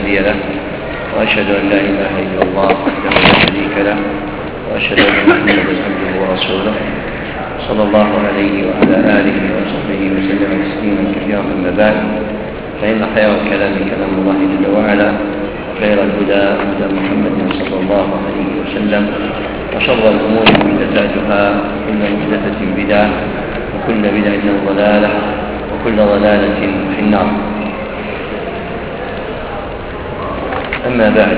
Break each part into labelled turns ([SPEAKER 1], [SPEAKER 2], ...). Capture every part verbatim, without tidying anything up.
[SPEAKER 1] هادي له، وأشهد أن لا إله إلا الله وحده لا شريك له، وأشهد أن محمدا عبده ورسوله صلى الله عليه وعلى آله وصحبه وسلم تسليما كثيرا. أما بعد، فإن خير الكلام كلام الله جل وعلا، وخير الهدى هدى محمد صلى الله عليه وسلم، وشر الأمور محدثاتها، وكل محدثة بدعة، وكل بدعة ضلالة، وكل ضلالة في النار. أما بعد،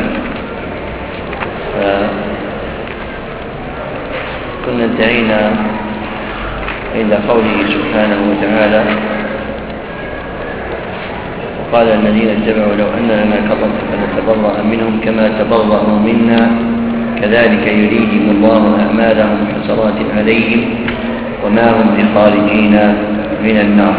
[SPEAKER 1] كنا انتهينا عند قوله سبحانه وتعالى: وقال الذين اتبعوا لو أن لنا كرة فنتبرأ منهم كما تبرأوا منا كذلك يريهم الله أعمالهم حسرات عليهم وما هم بخارجين من النار.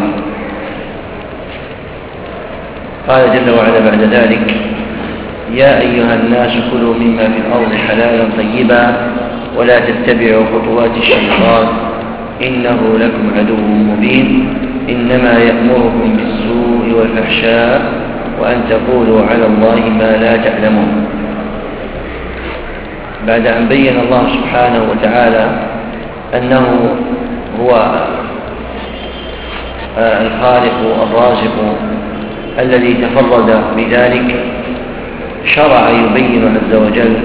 [SPEAKER 1] قال جل وعلا بعد ذلك: يا أيها الناس كلوا مما في الأرض حلالا طيبا ولا تتبعوا خطوات الشيطان إنه لكم عدو مبين إنما يأمركم بالسوء والفحشاء وأن تقولوا على الله ما لا تعلمون. بعد أن بين الله سبحانه وتعالى أنه هو الخالق الرازق الذي تفرد بذلك، شرع يبين عز وجل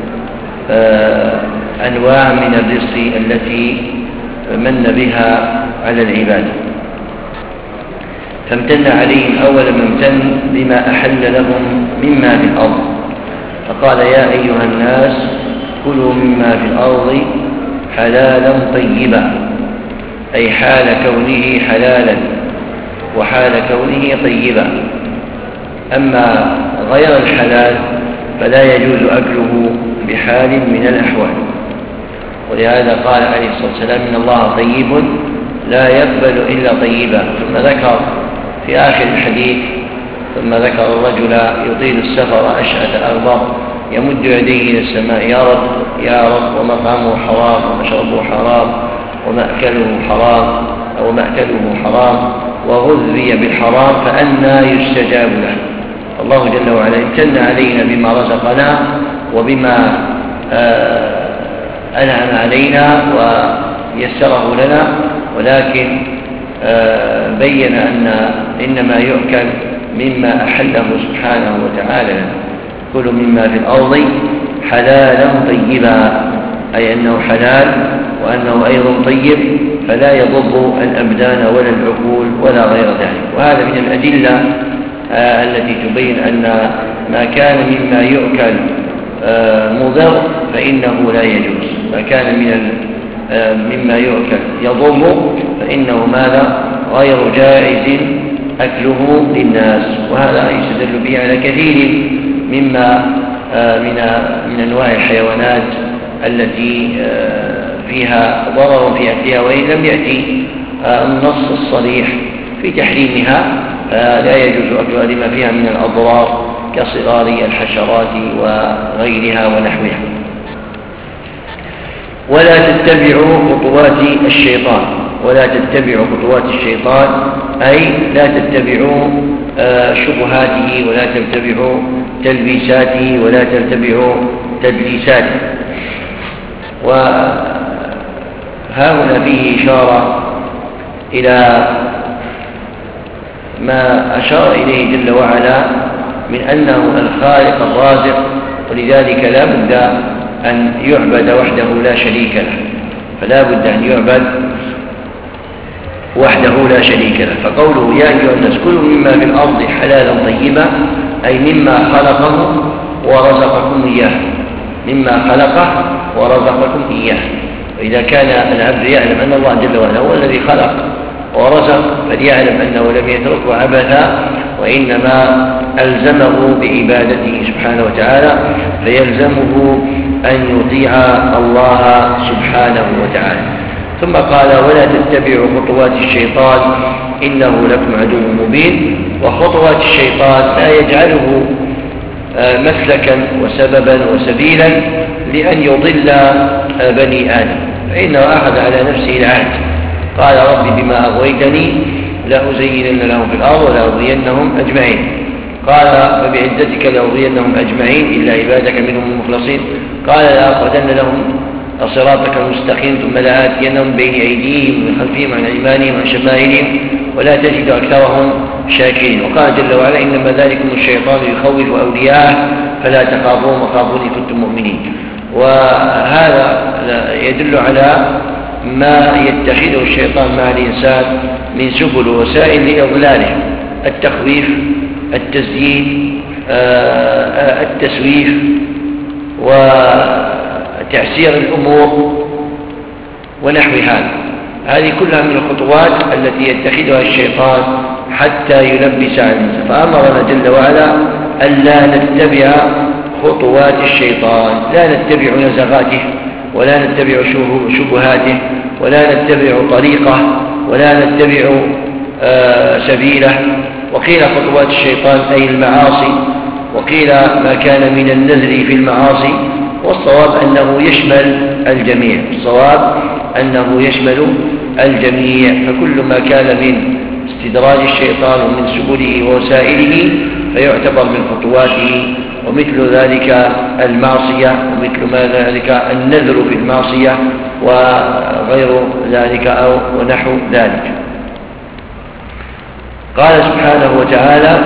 [SPEAKER 1] أنواع من الرزق التي من بها على العباد، فامتن عليهم أول ما امتن بما أحل لهم مما في الأرض، فقال: يا أيها الناس كلوا مما في الأرض حلالا طيبا، أي حال كونه حلالا وحال كونه طيبا. أما غير الحلال فلا يجوز أكله بحال من الأحوال، ولهذا قال عليه الصلاة والسلام: إن الله طيب لا يقبل إلا طيبا. ثم ذكر في آخر الحديث ثم ذكر الرجل يطيل السفر أشعث أغبر يمد يديه إلى السماء: يا رب يا رب، ومطعمه حرام ومشربه حرام ومأكله حرام أو مأكله حرام وغذي بالحرام فأنى يستجاب له. الله جل وعلا امتن علينا بما رزقنا وبما آه أنعم علينا ويسره لنا، ولكن آه بين أن إنما يؤكل مما أحله سبحانه وتعالى لنا. كل مما في الأرض حلالا طيبا، أي أنه حلال وأنه أيضا طيب، فلا يضر الأبدان ولا العقول ولا غير ذلك. وهذا من الأدلة آه التي تبين أن ما كان مما يؤكل آه مضر فإنه لا يجوز، ما كان من آه مما يؤكل يضر فإنه ماذا غير جائز أكله للناس. وهذا يستدل به على كثير مما آه من من أنواع الحيوانات التي آه فيها ضرر في أكلها، وإن لم يأتي آه النص الصريح في تحريمها فلا يجوز أكلها لما فيها من الأضرار كصغار الحشرات وغيرها ونحوها. ولا تتبعوا خطوات الشيطان، ولا تتبعوا خطوات الشيطان أي لا تتبعوا شبهاته ولا تتبعوا تلبيساته ولا تتبعوا تدليساته. وهنا فيه إشارة إلى ما أشار إليه جل وعلا من أنه الخالق الرازق، ولذلك لا بد أن يعبد وحده لا شريك له، فلا بد أن يعبد وحده لا شريك له. فقوله: يا أيها الناس كلوا مما في الأرض حلالا طيبا، أي مما خلقه ورزقكم إياه، مما خلقه ورزقكم إياه. وإذا كان العبد يعلم أن الله جل وعلا هو الذي خلق ورزق فليعلم أنه لم يتركه عبثا، وإنما ألزمه بعبادته سبحانه وتعالى، فيلزمه أن يطيع الله سبحانه وتعالى. ثم قال: ولا تتبعوا خطوات الشيطان إنه لكم عدو مبين. وخطوات الشيطان لا يجعله مسلكا وسببا وسبيلا لأن يضل بني آدم، فإنه أخذ على نفسه العهد، قال: رب بما أغويتني لأزينن لهم في الأرض ولأغوينهم أجمعين. قال فبعزتك لأغوينهم أجمعين إلا عبادك منهم المخلصين. قال لأقعدن لهم صراطك المستقيم ثم لآتينهم بين أيديهم ومن خلفهم عن أيمانهم وعن شمائلهم ولا تجد أكثرهم شاكرين. وقال جل وعلا إنما ذلكم الشيطان يخوف أولياءه فلا تخافوهم وخافون إن كنتم مؤمنين. وهذا يدل على ما يتخذه الشيطان مع الإنسان من سبل ووسائل لإضلاله: التخويف، التزيين، التسويف، وتعسير الأمور ونحو هذا. هذه كلها من الخطوات التي يتخذها الشيطان حتى يلبس على الإنسان. فأمرنا جل وعلا ألا نتبع خطوات الشيطان، لا نتبع نزغاته ولا نتبع شبهاته ولا نتبع طريقه ولا نتبع آه سبيله. وقيل خطوات الشيطان أي المعاصي، وقيل ما كان من النذر في المعاصي، والصواب أنه يشمل الجميع. الصواب أنه يشمل الجميع، فكل ما كان من استدراج الشيطان ومن سبله ووسائله فيعتبر من خطواته، ومثل ذلك المعصية، ومثل ما ذلك النذر في المعصية وغير ذلك أو ونحو ذلك. قال سبحانه وتعالى: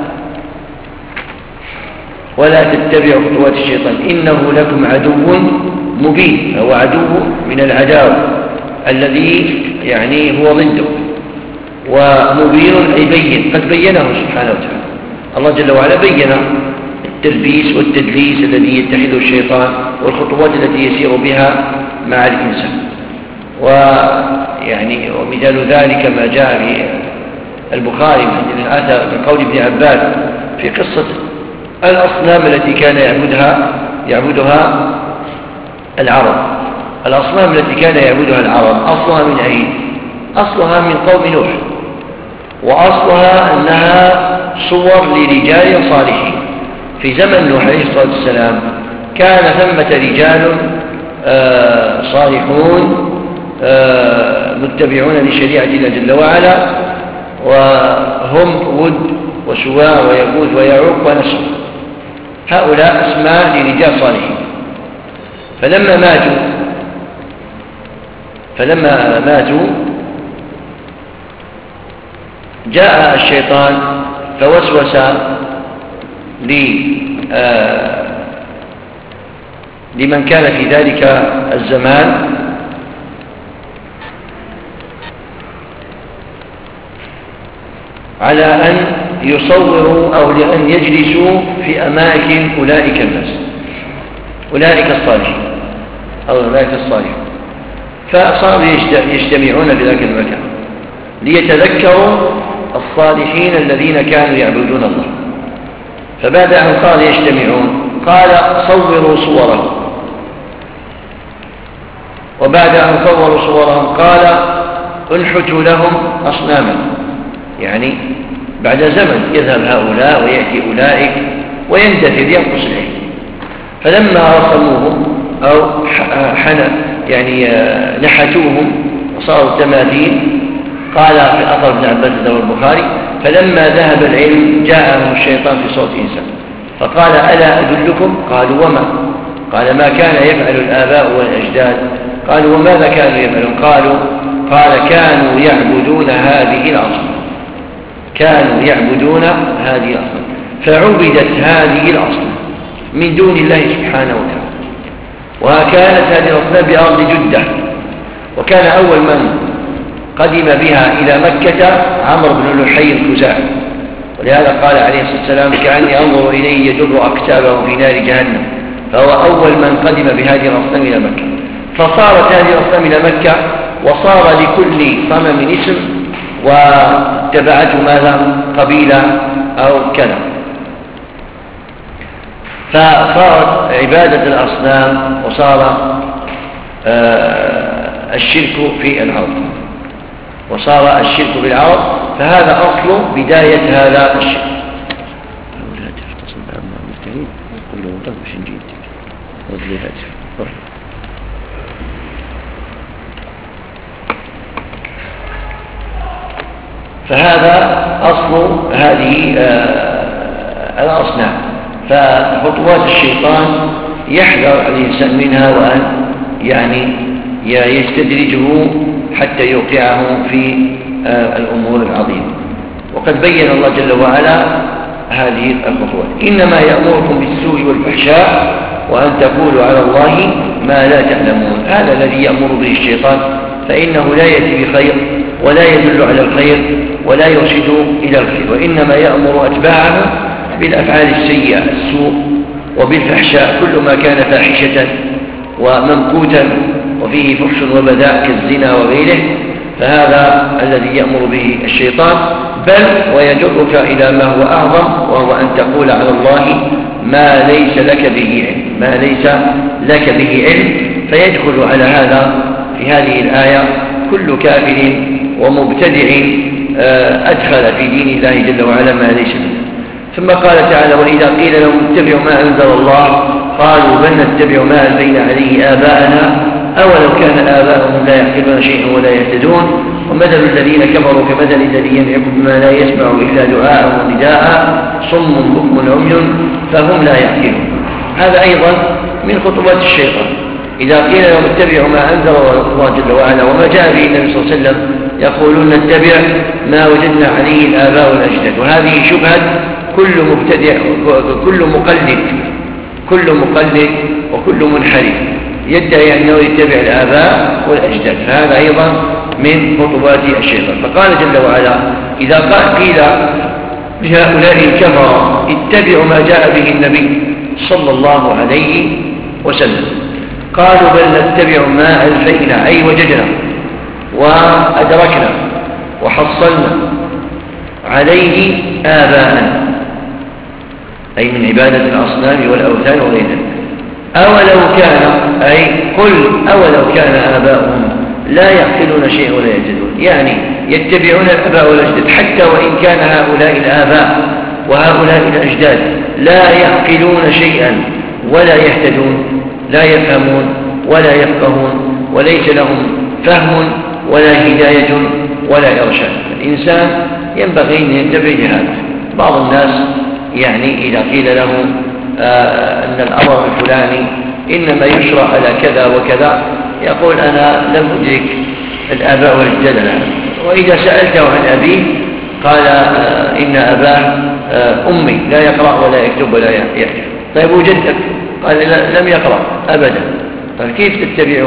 [SPEAKER 1] ولا تتبعوا خطوات الشيطان إنه لكم عدو مبين. هو عدو من العداوة الذي يعني هو ضده، ومبين أي بين، قد بينه سبحانه وتعالى. الله جل وعلا بين التلبيس والتدليس الذي يتخذه الشيطان والخطوات التي يسير بها مع الإنسان. ويعني ومثال ذلك ما جاء في البخاري من الأثر من قول ابن عباس في قصة الأصنام التي كان يعبدها يعبدها العرب. الأصنام التي كان يعبدها العرب أصلها من أين؟ أصلها من قوم نوح، وأصلها أنها صور لرجال صالحين. في زمن نوح عليه الصلاة والسلام كان ثمة رجال آه صالحون آه متبعون لشريعة الله جل وعلا، وهم ود وسواع ويغوث ويعوق ونسر. هؤلاء اسماء لرجال صالحين. فلما ماتوا فلما ماتوا جاء الشيطان فوسوس لمن كان في ذلك الزمان على أن يصوروا أو لأن يجلسوا في أماكن أولئك الناس، أولئك الصالحين أو أولئك الصالحين. فصاروا يجتمعون في ذلك المكان ليتذكروا الصالحين الذين كانوا يعبدون الله. فبعد أن قال يجتمعون قال صوروا صورهم، وبعد أن صوروا صورهم قال انحتوا لهم أصناما. يعني بعد زمن يذهب هؤلاء ويأتي أولئك ويندثر ينقص العلم. فلما رسموهم أو حنا يعني نحتوهم وصاروا تماثيل، قال في أثر ابن عباس رواه البخاري: فلما ذهب العلم جاءهم الشيطان في صوت إنسان فقال: ألا أدلكم؟ قالوا: وما؟ قال: ما كان يفعل الآباء والأجداد. قالوا: وماذا كانوا يفعلون؟ قالوا قال: كانوا يعبدون هذه الأصنام، كانوا يعبدون هذه الأصنام، فعبدت هذه الأصنام من دون الله سبحانه وتعالى. وكانت هذه الأصنام بأرض جدة، وكان أول من قدم بها إلى مكة عمرو بن لحي الخزاعي، ولهذا قال عليه الصلاة والسلام: كأني أنظر إليه يجر أكتابه في نار جهنم. فهو أول من قدم بهذه الأصنام إلى مكة. فصارت هذه الأصنام إلى مكة، وصار لكل صنم اسم، واتبعته ماذا؟ قبيلة أو كذا. فصارت عبادة الأصنام وصار آه الشرك في الأرض، وصار الشرك في العرب. فهذا أصل بداية هذا الشرك. فهذا أصل هذه الأصنام. فخطوات الشيطان يحذر الإنسان منها، وأن يعني يستدرجه حتى يوقعه في الأمور العظيمة. وقد بين الله جل وعلا هذه الخطوات: إنما يأمركم بالسوء والفحشاء وأن تقولوا على الله ما لا تعلمون. هذا الذي يأمر به الشيطان، فإنه لا يأتي بخير ولا يدل على الخير ولا يرشد إلى الخير، وإنما يأمر أتباعه بالأفعال السيئة، السوء، وبالفحشاء كل ما كان فاحشة وممقوتا وفيه فحش وبذاء كالزنا وغيره، فهذا الذي يأمر به الشيطان. بل ويجرك إلى ما هو أعظم، وهو أن تقول على الله ما ليس لك به علم، ما ليس لك به علم. فيدخل على هذا في هذه الآية كل كافر ومبتدع أدخل في دين الله جل وعلا ما ليس منه. ثم قال تعالى: وإذا قيل لهم اتبعوا ما أنزل الله قالوا بل نتبع ما ألفينا عليه آباءنا أولو كان آباؤهم لا يعقلون شيئا ولا يهتدون ومثل الذين كفروا كمثل الذي ينعق بما لا يسمع إلا دعاء ونداء صم بكم عمي فهم لا يعقلون. هذا أيضا من خطوات الشيطان. إذا قيل لهم اتبعوا ما أنزل الله جل وعلا وما جاء به النبي صلى الله عليه وسلم يقولون نتبع ما وجدنا عليه الآباء والأجداد. وهذه شبهة كل مبتدع، كل مقلد كل مقلد وكل منحرف يدعي أنه يتبع الآباء والأجداد، فهذا أيضا من خطوات الشيطان. فقال جل وعلا: إذا قال قيل لهؤلاء الكفرة اتبعوا ما جاء به النبي صلى الله عليه وسلم قالوا بل نتبع ما ألفينا، أي وجدنا وأدركنا وحصلنا عليه آباءنا، أي من عبادة الأصنام والأوثان وغيرها. أولو كان، أي قل أولو كان آباؤهم لا يعقلون شيئا ولا يهتدون، يعني يتبعون الآباء والأجداد حتى وإن كان هؤلاء الآباء وهؤلاء الأجداد لا يعقلون شيئا ولا يهتدون، لا يفهمون ولا يفقهون وليس لهم فهم ولا هداية ولا إرشاد. الإنسان ينبغي أن ينتبه لهذا. بعض الناس يعني إذا قيل له آه أن الأمر الفلاني إنما يشرع على كذا وكذا يقول أنا لم أدرك الآباء والأجداد الآن. وإذا سألته عن أبيه قال آه إن أباه آه أمي لا يقرأ ولا يكتب ولا يعرف. طيب وجدك؟ قال لم يقرأ أبدا. طيب كيف تتبعه؟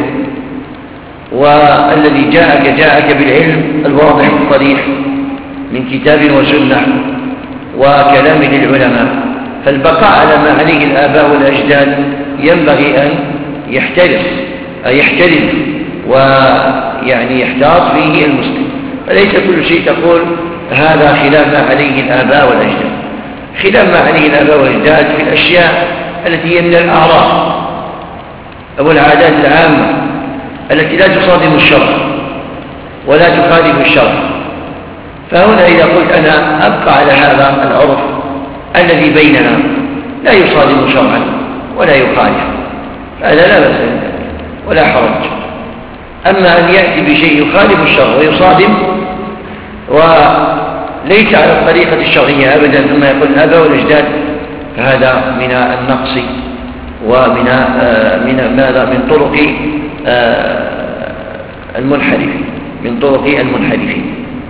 [SPEAKER 1] والذي جاءك جاءك بالعلم الواضح الصريح من كتاب وسنة وكلام للعلماء. فالبقاء على ما عليه الآباء والأجداد ينبغي أن يحترس يحترم ويعني يحتاط فيه المسلم. فليس كل شيء تقول هذا خلاف ما عليه الآباء والأجداد. خلاف ما عليه الآباء والأجداد في الأشياء التي هي من الأعراف أو العادات العامة التي لا تصادم الشرع ولا تخالف الشرع. فهنا إذا قلت أنا أبقى على هذا العرف الذي بيننا لا يصادم شرعا ولا يخالف، هذا لا بأس ولا حرج. أما أن يأتي بشيء يخالف الشرع ويصادم وليس على الطريقة الشرعية أبدا ثم يقول الآباء والأجداد، فهذا من النقص ومن من ماذا من طرق المنحرفين من طرق المنحرفين.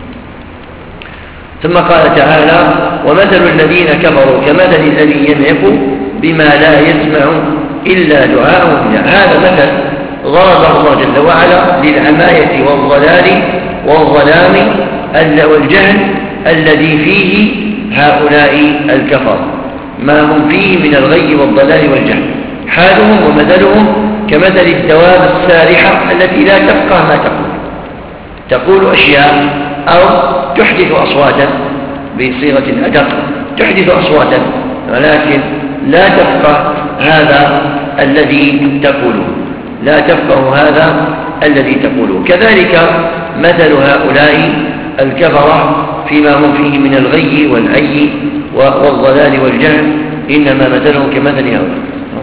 [SPEAKER 1] ثم قال تعالى: ومثل الذين كفروا كمثل الذي ينعق بما لا يسمع إلا دعاء ونداء. هذا مثل ضربه الله جل وعلا للعماية والضلال والظلام والجهل الذي فيه هؤلاء الكفر، ما هم فيه من الغي والضلال والجهل. حالهم ومثلهم كمثل الدواب السارحة التي لا تفقه ما تقول، تقول أشياء أو تحدث أصواتا بصيغة أدق، تحدث أصواتا ولكن لا تفقه هذا الذي تقوله، لا تفقه هذا الذي تقوله. كذلك مثل هؤلاء الكفرة فيما هم فيه من الغي والعي والضلال والجهل، إنما مثلهم كمثل هؤلاء.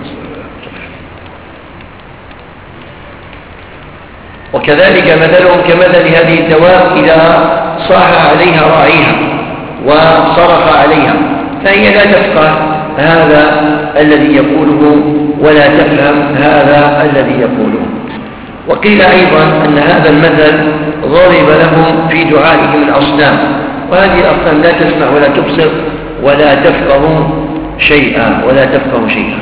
[SPEAKER 1] وكذلك مثلهم كمثل هذه الدواب إذا صاح عليها راعيها وصرخ عليها فهي لا تفقه هذا الذي يقوله ولا تفهم هذا الذي يقوله. وقيل أيضا أن هذا المثل ضرب لهم في دعائهم الأصنام، وهذه الأصنام لا تسمع ولا تبصر ولا تفقه شيئا ولا تفقه شيئا،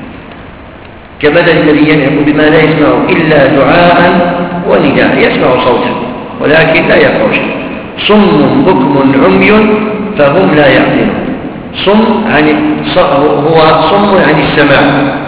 [SPEAKER 1] كمثل الذي ينعق بما لا يسمع إلا دعاء ونداء، يسمع صوتا ولكن لا يفقه شيئا. صم بكم عمي فهم لا يعقلون. صم عن هو صم عن السماع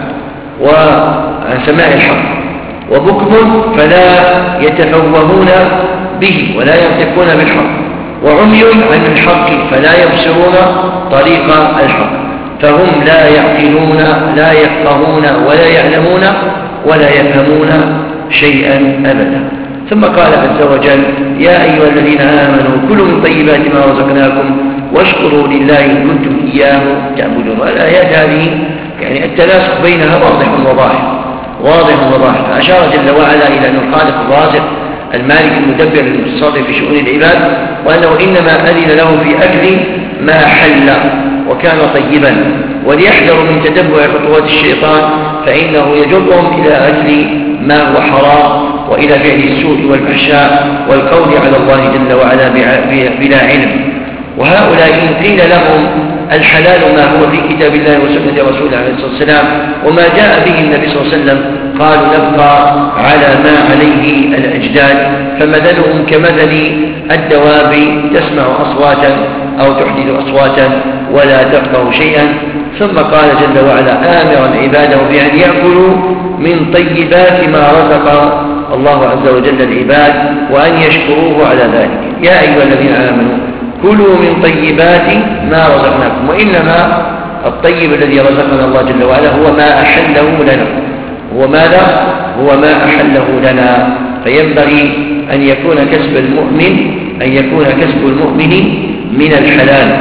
[SPEAKER 1] وعن سماع الحق، وبكم فلا يتفوهون به ولا ينطقون بالحق، وعمي عن الحق فلا يبصرون طريق الحق، فهم لا يعقلون لا يفقهون ولا يعلمون ولا يفهمون شيئا أبدا. ثم قال عز وجل: يا أيها الذين آمنوا كلوا من طيبات ما رزقناكم واشكروا لله إن كنتم إياه تعبدون. الآيات هذه يعني التناسق بينها واضح وظاهر واضح وظاهر. فأشار جل وعلا إلى أن الخالق الرازق المالك المدبر المتصرف في شؤون العباد، وأنه إنما أذن له في أكل ما حل وكان طيبا، وليحذروا من تتبع خطوات الشيطان فإنه يجرهم إلى أكل ما هو حرام وإلى فعل السوء والفحشاء والقول على الله جل وعلا بلا علم. وهؤلاء إن قيل لهم الحلال ما هو في كتاب الله وسنة رسوله عليه الصلاة والسلام وما جاء به النبي صلى الله عليه وسلم، قالوا نبقى على ما عليه الأجداد، فمثلهم كمثل الدواب تسمع أصواتا أو تحدث أصواتا ولا تفقه شيئا. ثم قال جل وعلا آمرا عباده بأن يأكلوا من طيبات ما رزق الله عز وجل العباد وأن يشكروه على ذلك. يا أيها الذين آمنوا كلوا من طيبات ما رزقناكم. وإنما الطيب الذي رزقنا الله جل وعلا هو ما أحله لنا. هو ماذا؟ هو ما أحله لنا. فينبغي أن يكون كسب المؤمن أن يكون كسب المؤمن من الحلال.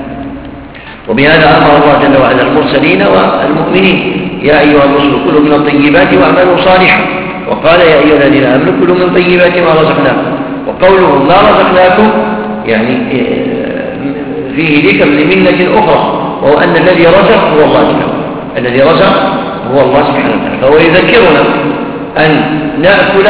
[SPEAKER 1] وبهذا أمر الله جل وعلا المرسلين والمؤمنين: يا أيها الرسل كلوا من الطيبات واعملوا صالحا. وقال: يا أيها الذين آمنوا كلوا من طيبات ما رزقناكم. وقوله ما رزقناكم يعني فيه ذكر لمنة أخرى، وهو أن الذي رزق هو الله جل وعلا. الذي رزق هو الله سبحانه وتعالى، فهو يذكرنا أن نأكل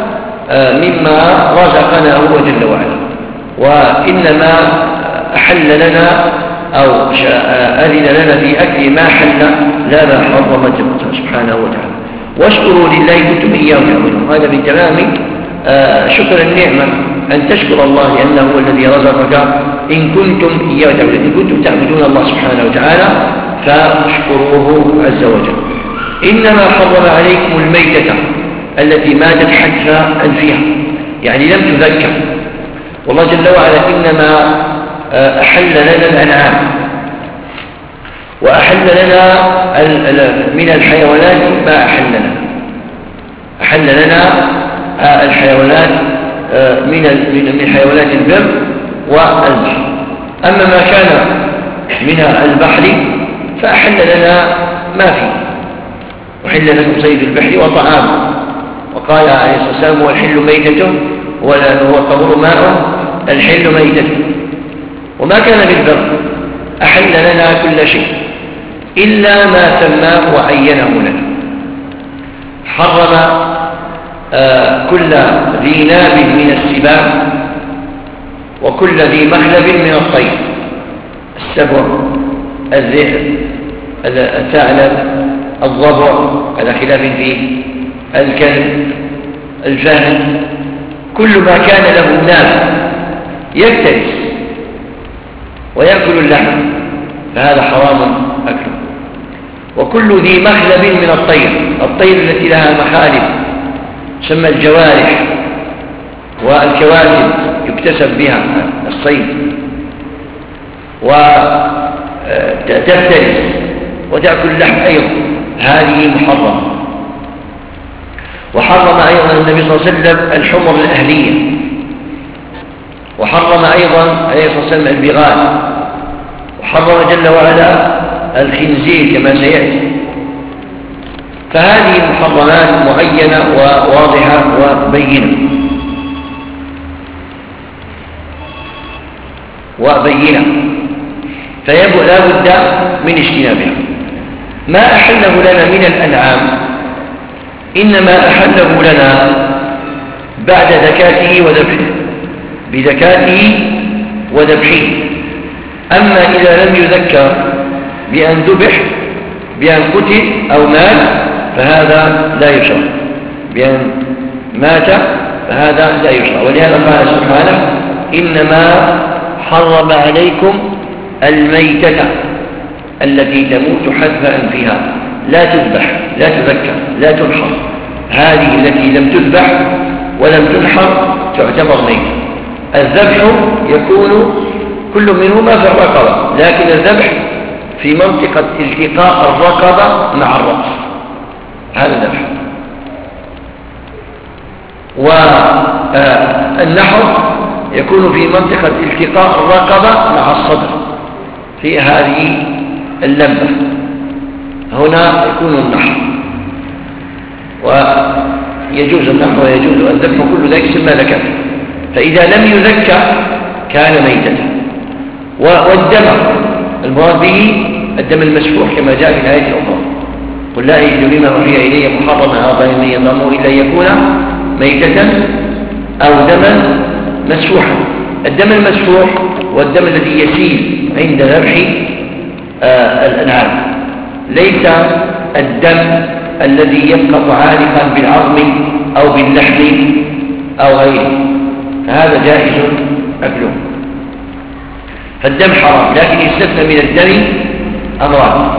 [SPEAKER 1] مما رزقنا هو جل وعلا. وإنما أحل لنا أو أذن لنا في أكل ما حل لا ما حرم سبحانه وتعالى. واشكروا لله كنتم إياه تعبدون. هذا من تمام شكر النعمة أن تشكر الله لأنه هو الذي رزقك إن كنتم إياه تعبدون. إن كنتم تعبدون الله سبحانه وتعالى فاشكروه عز وجل. إنما حرم عليكم الميتة التي ماتت حتى أنفها، يعني لم تذكر. والله جل وعلا إنما أحل لنا الأنعام وأحل لنا من الحيوانات ما أحل لنا. أحل لنا الحيوانات من من حيوانات البر والبحر. أما ما كان من البحر فأحل لنا ما فيه. وحل لكم صيد البحر وطعامه. وقال عليه الصلاة والسلام: هو الحل ميتته وهو الطهور ماءه الحل ميتته. وما كان بالبر أحل لنا كل شيء إلا ما سماه وعينه لنا. حرم آه كل ذي ناب من السباع وكل ذي مخلب من الطير: السبع، الذئب، الثعلب، الضبع على خلاف فيه، الكلب، الفهد، كل ما كان له ناب يفترس ويأكل اللحم فهذا حرام أكله. وكل ذي مخلب من الطير، الطير التي لها مخالب تسمى الجوارح والكواكب يكتسب بها الصيد وتفترس وتأكل اللحم أيضا، هذه محرمة. وحرم أيضا النبي صلى الله عليه وسلم الحمر الأهلية، وحرم أيضا عليه الصلاة والسلام البغال، وحرم جل وعلا الخنزير كما سيأتي. فهذه محرمات معينة وواضحة وبينة وبينة. فلا بد من اجتنابها. ما أحله لنا من الأنعام إنما أحله لنا بعد زكاته وذبحه بزكاته وذبحه. أما إذا لم يذكر بأن ذبح بأن قتل أو مات فهذا لا يشرع، بأن مات فهذا لا يشرع. ولهذا قال سبحانه إنما حرم عليكم الميتة التي تموت حتف أنفها، لا تذبح لا تذكر لا تنحر. هذه التي لم تذبح ولم تنحر تعتبر ميتة. الذبح يكون كل منهما في الرقبة، لكن الذبح في منطقة التقاء الرقبة مع الرأس، هذا الذبح. والنحر يكون في منطقة التقاء الرقبة مع الصدر في هذه اللمبة، هنا يكون النحر. ويجوز النحر ويجوز الذبح، كل ذلك يسمى ذكاء. فإذا لم يذكى كان ميتة. والدم المراد به الدم المسفوح كما جاء في الآية الأخرى قل لا أجد فيما أوحي إلي محرما على طاعم يطعمه إلا يكون ميتة أو دما مسفوحا. الدم المسفوح والدم الذي يسيل عند ذبح آه الأنعام، ليس الدم الذي يبقى متعالقا بالعظم أو باللحم أو غيره، فهذا جائز أكله. فالدم حرام، لكن يستثنى من الدم أمران: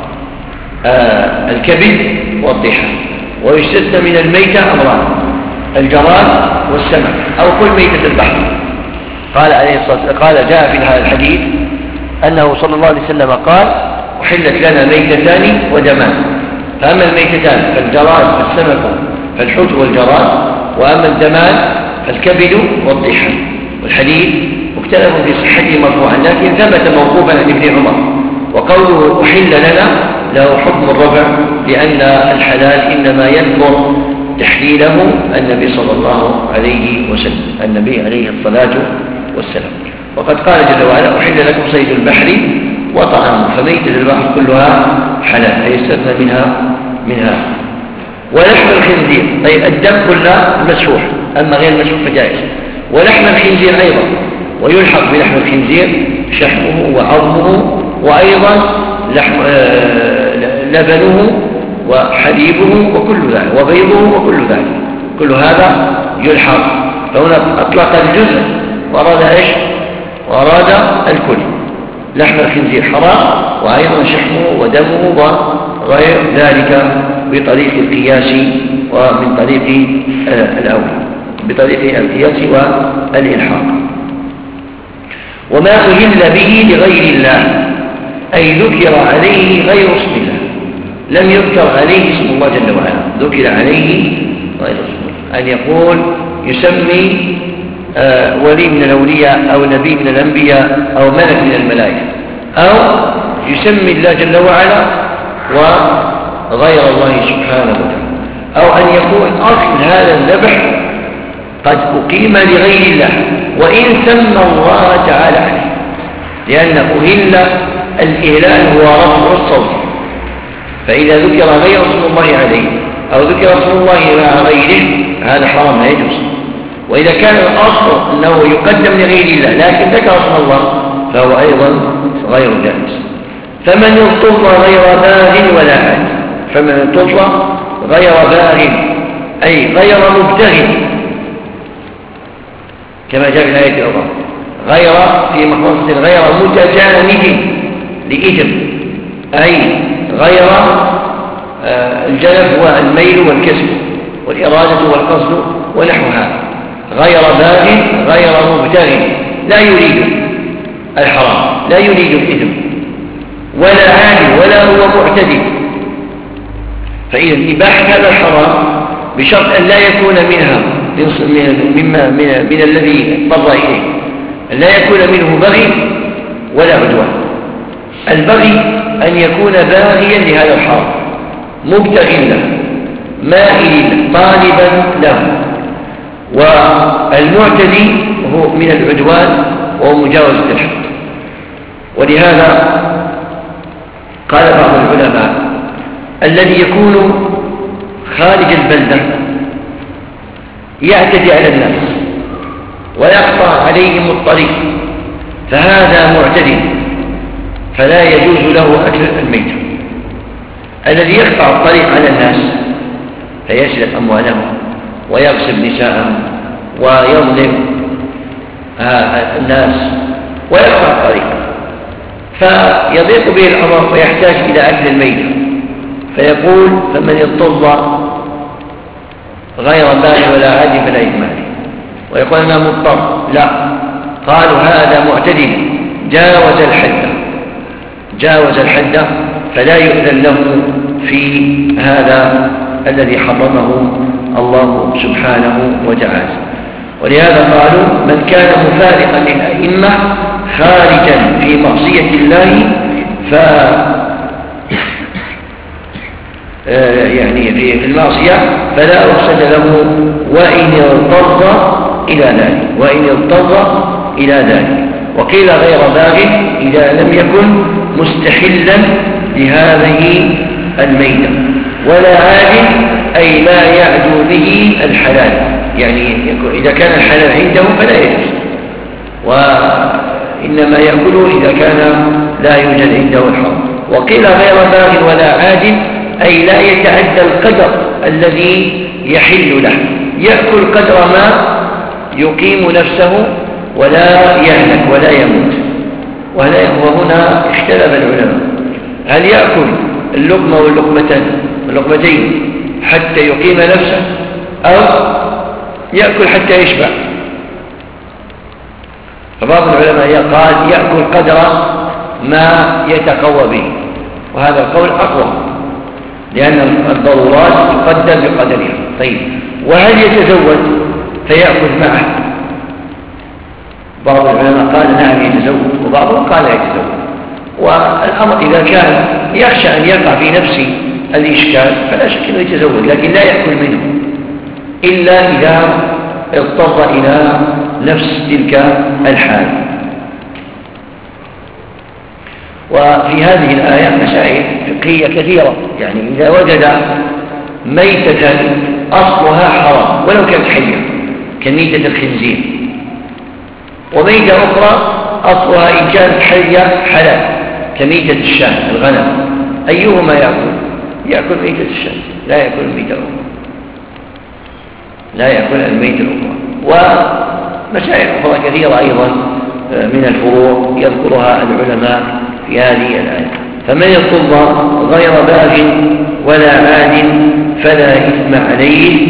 [SPEAKER 1] آه الكبد والضحى. ويستثنى من الميتة أمران: الجراد والسمك أو كل ميتة البحر. قال عليه الصلاة والسلام، قال جاء في هذا الحديث أنه صلى الله عليه وسلم قال: أحلت لنا ميتتان ودمان، فأما الميتتان فالجراد فالسمك فالحوت والجراد، وأما الدمان فالكبد والضحى. والحديث مختلف في صحته مرفوعا، لكن ثبت موقوفا عن ابن عمر. وقوله أحل لنا له حكم الرفع، لأن الحلال إنما يذكر تحليله النبي صلى الله عليه وسلم، النبي عليه الصلاة والسلام. وقد قال جل وعلا: أحل لكم صيد البحر وطعامه، فميتة البحر كلها حلال، أي يستثنى منها منها ولحم الخنزير، أي الدم كله مسفوح، أما غير المسفوح فجائز. ولحم الخنزير أيضا، ويلحق بلحم الخنزير شحمه وعظمه، وأيضا لحم آه لبنه وحليبه وكل ذلك، وبيضه وكل ذلك، كل هذا يلحق. فهنا أطلق الجزء وأراد إيش؟ وأراد الكل. لحم الخنزير حرام، وأيضا شحمه ودمه وغير ذلك بطريق القياس ومن طريق آه الأول، بطريق القياس والإلحاق. وما أهل به لغير الله، أي ذكر عليه غير اسم الله، لم يذكر عليه اسم الله جل وعلا، ذكر عليه غير اسم الله. أن يقول يسمي آه ولي من الأولياء أو نبي من الأنبياء أو ملك من الملائكة، أو يسمي الله جل وعلا وغير الله سبحانه وتعالى، أو أن يكون أصل هذا الذبح قد أقيم لغير الله وإن سمى الله تعالى عليه، لأن أهل الإهلال هو رفع الصوت، فإذا ذكر غير اسم الله عليه أو ذكر اسم الله مع غيره هذا حرام لا يجوز. وإذا كان الأصل أنه يقدم لغير الله لكن ذكر اسم الله فهو أيضا غير جائز. فمن اضطر غير باغ ولا عاد، فمن اضطر غير باغ أي غير مبتغ، كما جاء في الآية الأخرى، غير في مخصوص غير متجانب لإثم، أي غير آه الجلب والميل والكسب والإرادة والقصد ونحو هذا، غير باغ غير مبتغ، لا يريد الحرام لا يريد الإثم ولا عاد ولا هو معتدي. فإذا إباحة هذا الحرام بشرط أن لا يكون منها مما من, من الذي اضطر إليه، أن لا يكون منه بغي ولا عدوان. البغي أن يكون باغيا لهذا الحرام مبتغي له مائل طالبا له، والمعتدي هو من العدوان وهو مجاوزة الحد. ولهذا قال بعض العلماء الذي يكون خارج البلدة يعتدي على الناس ويقطع عليهم الطريق فهذا معتدي فلا يجوز له أكل الميتة. الذي يقطع الطريق على الناس فيسرق أموالهم ويغصب نساءهم ويظلم الناس ويقطع الطريق فيضيق به الأمر ويحتاج إلى أكل الميتة، فيقول فمن اضطر غير باغ ولا عاد فلا إثم عليه. ويقول أنا مضطر، لا، قالوا هذا معتدي جاوز الحد جاوز الحد فلا يؤذن له في هذا الذي حرمه الله سبحانه وتعالى. ولهذا قالوا من كان مفارقا للأئمة خارجا في معصية الله ف يعني في المعصية فلا رخصة له وإن اضطر إلى ذلك وإن اضطر إلى ذلك. وقيل غير باغ إذا لم يكن مستحلا لهذه الميتة، ولا عاد أي لا يعدو به الحلال، يعني إذا كان الحلال عنده فلا يجوز، وإنما يأكله إذا كان لا يوجد عنده الحرام. وقيل غير باغ ولا عاد أي لا يتعدى القدر الذي يحل له، يأكل قدر ما يقيم نفسه ولا يهلك ولا يموت. وهنا اختلف العلماء هل يأكل اللقمة واللقمتين حتى يقيم نفسه أو يأكل حتى يشبع. فبعض العلماء قال يأكل قدر ما يتقوى به، وهذا القول أقوى لأن الضرورات تقدر بقدرها. طيب، وهل يتزوج فيأكل معه؟ بعض العلماء قال نعم يتزوج، وبعضهم قال يتزوج. والأمر إذا كان يخشى أن يقع في نفسه الإشكال فلا شك أنه يتزوج، لكن لا يأكل منه إلا إذا اضطر إلى نفس تلك الحال. وفي هذه الآية مسائل فقهية كثيرة، يعني إذا وجد ميتة أصلها حرام ولو كانت حية كميتة الخنزير، وميتة أخرى أصلها إن كانت حية حلال كميتة الشاة الغنم، أيهما يأكل؟ يأكل ميتة الشاة، لا يأكل الميتة الأخرى، لا يأكل الميتة الأخرى. ومسائل أخرى كثيرة أيضا من الفروع يذكرها العلماء في هذه الآية. فمن اضطر غير باغ ولا عاد فلا إثم عليه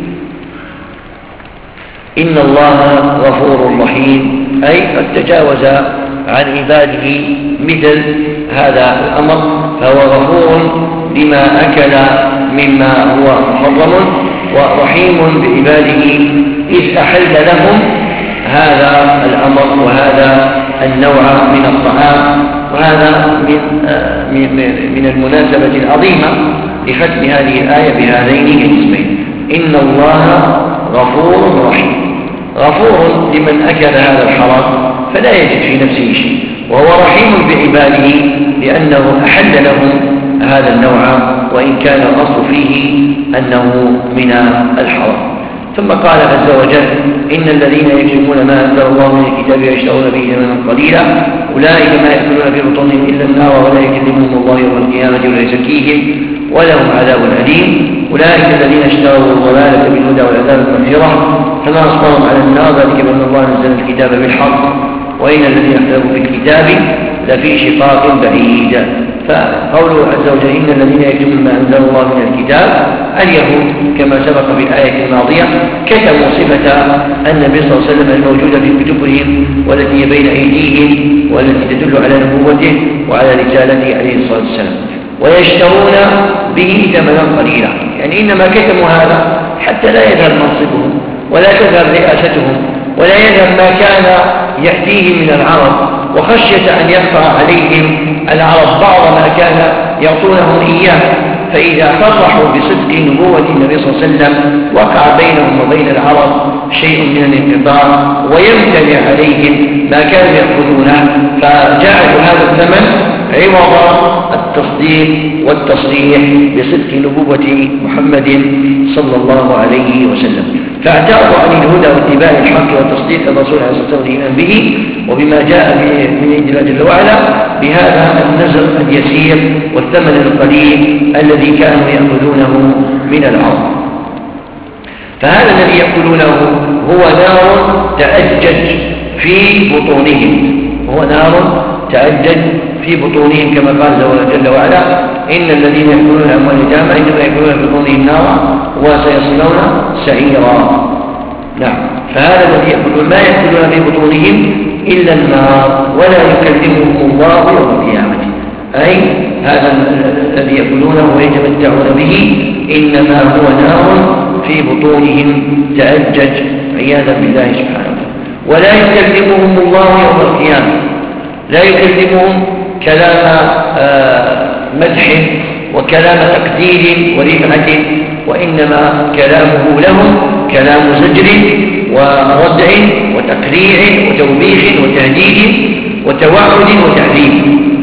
[SPEAKER 1] إن الله غفور رحيم، أي قد تجاوز عن عباده مثل هذا الأمر، فهو غفور لما أكل مما هو محرم، ورحيم بعباده إذ أحل لهم هذا الأمر وهذا النوع من الطعام. وهذا من من المناسبة العظيمة لختم هذه الآية بهذين الاسمين، إن الله غفور رحيم. غفور لمن أكل هذا الحرام فلا يجد في نفسه شيء، وهو رحيم بعباده لأنه أحل لهم هذا النوع وإن كان الأصل فيه أنه من الحرام. ثم قال عز وجل إن الذين يكتمون ما أنزل الله من الكتاب ويشترون به ثمنا قليلا أولئك ما يأكلون في بطونهم إلا النار ولا يكلمهم الله يوم القيامة ولا يزكيهم ولهم عذاب أليم. أولئك الذين اشتروا الضلالة بالهدى والعذاب بالمغفرة فما أصبرهم على النار ذلك بأن الله نزل الكتاب بالحق وإن الذين اختلفوا في الكتاب لفي شقاق بعيد. فقوله عز وجل إن الذين يكتمون ما أنزل الله من الكتاب اليهود كما سبق في الآية الماضية كتموا صفة النبي صلى الله عليه وسلم الموجودة في كتبهم والتي بين أيديهم والتي تدل على نبوته وعلى رسالته عليه الصلاة والسلام، ويشترون به ثمنا قليلا، يعني إنما كتموا هذا حتى لا يذهب منصبهم ولا تذهب رئاستهم ولا يذهب ما كان يأتيهم من العرب، وخشية أن يقطع عليهم العرب بعض ما كان يعطونهم إياه فإذا صرحوا بصدق نبوة النبي صلى الله عليه وسلم وقع بينهم وبين العرب شيء من الانقطاع ويمتنع عليهم ما كانوا يأخذونه، فجعلوا هذا الثمن عوض التصديق والتصريح بصدق نبوة محمد صلى الله عليه وسلم، فاعترضوا عن الهدى واتباع الحق وتصديق الرسول عليه الصلاة والسلام والإيمان به وبما جاء من عند الله جل وعلا بهذا النزر اليسير والثمن القليل الذي كانوا يأخذونه من العرب. فهذا الذي يأكلونه هو نار تأجج في بطونهم، هو نار تأجج في بطونهم كما قال جل وعلا: إن الذين يأكلون الأموال اليتامى إنما يأكلون في بطونهم نارا وسيصلون سعيرا. نعم، فهذا الذي يأكلون ما يأكلون في بطونهم إلا النار ولا يكلمهم الله يوم القيامة، أي هذا الذي يأكلونه ويتمتعون به إنما هو نار في بطونهم تأجج عياذا بالله سبحانه. ولا يكلمهم الله يوم القيامة، لا يكلمهم كلام مدح وكلام تقدير ورفعة، وإنما كلامه لهم كلام زجر وردع وتقريع وتوبيخ وتهديد وتوعد وتعذيب.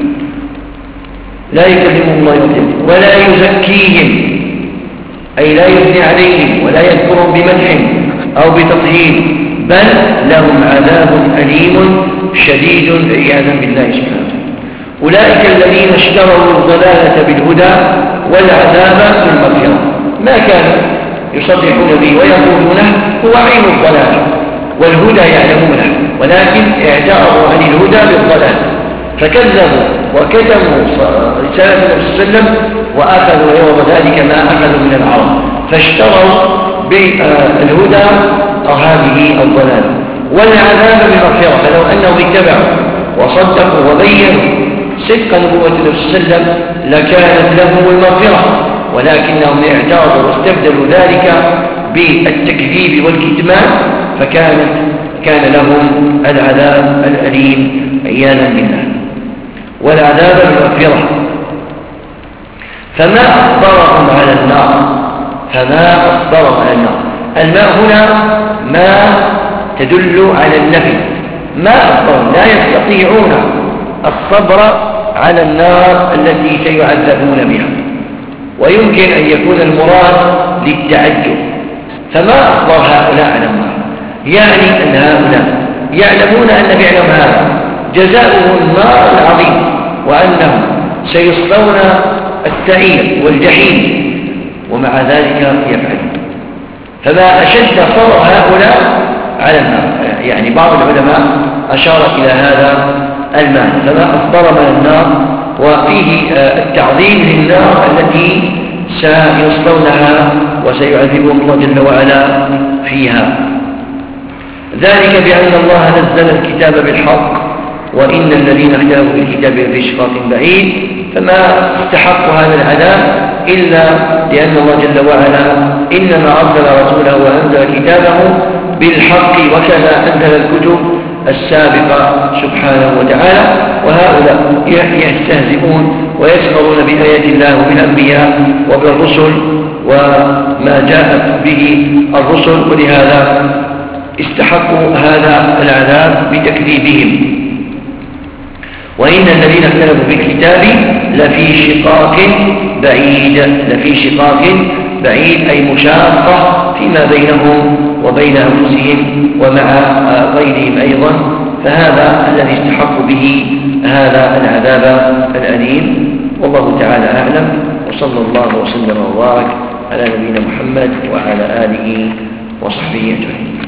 [SPEAKER 1] لا يكلمهم الله يوم القيامة ولا يزكيهم، أي لا يثني عليهم ولا يذكرهم بمدح أو بتطهير، بل لهم عذاب أليم شديد عياذا بالله سبحانه. أولئك الذين اشتروا الضلالة بالهدى والعذاب بالمغفرة، ما كانوا يصدقون به ويقولونه هو عين الضلال والهدى يعلمونه، ولكن اعترضوا عن الهدى بالضلال فكذبوا وكتموا رسالة النبي صلى الله عليه وسلم وأخذوا يوم ذلك ما أخذوا من العرب، فاشتروا بالهدى هذه الضلال والعذاب بالمغفرة. فلو أنهم اتبعوا وصدقوا وبينوا صدق نبوة النبي صلى الله عليه وسلم لكانت لهم المغفرة، ولكنهم اعترضوا واستبدلوا ذلك بالتكذيب والكتمان فكانت كان لهم العذاب الأليم عياذا بالله والعذاب بالمغفرة. فما أصبرهم على النار، فما أصبرهم على النار. الماء هنا ما تدل على النفي، ما أصبرهم، لا يستطيعون الصبر على النار التي سيعذبون بها، ويمكن أن يكون المراد للتعجب. فما أصبر هؤلاء على النار، يعني أن هؤلاء يعلمون أن فعلهم هذا جزاؤهم النار العظيم وأنهم سيصلون السعير والجحيم، ومع ذلك يفعلون. فما أشد صبر هؤلاء على النار، يعني بعض العلماء أشار إلى هذا المعنى، فما أصبر من النار، وفيه التعظيم للنار التي سيصلونها وسيعذبهم الله جل وعلا فيها. ذلك بأن الله نزل الكتاب بالحق وإن الذين اختلفوا في الكتاب في شقاق بعيد. فما استحق هذا العذاب إلا لأن الله جل وعلا إنما أرسل رسوله وأنزل كتابه بالحق وكذا أنزل الكتب السابقة سبحانه وتعالى. وهؤلاء يستهزئون ويسخرون بآيات الله وبالأنبياء وبالرسل وما جاءت به الرسل، ولهذا استحقوا هذا العذاب بتكذيبهم. وإن الذين اختلفوا في الكتاب لفي شقاق بعيد، لفي شقاق بعيد أي مشاقة فيما بينهم وبين أنفسهم ومع غيرهم أيضا. فهذا الذي استحق به هذا العذاب الأليم، والله تعالى أعلم، وصلى الله وسلم وبارك على نبينا محمد وعلى آله وصحبه أجمعين.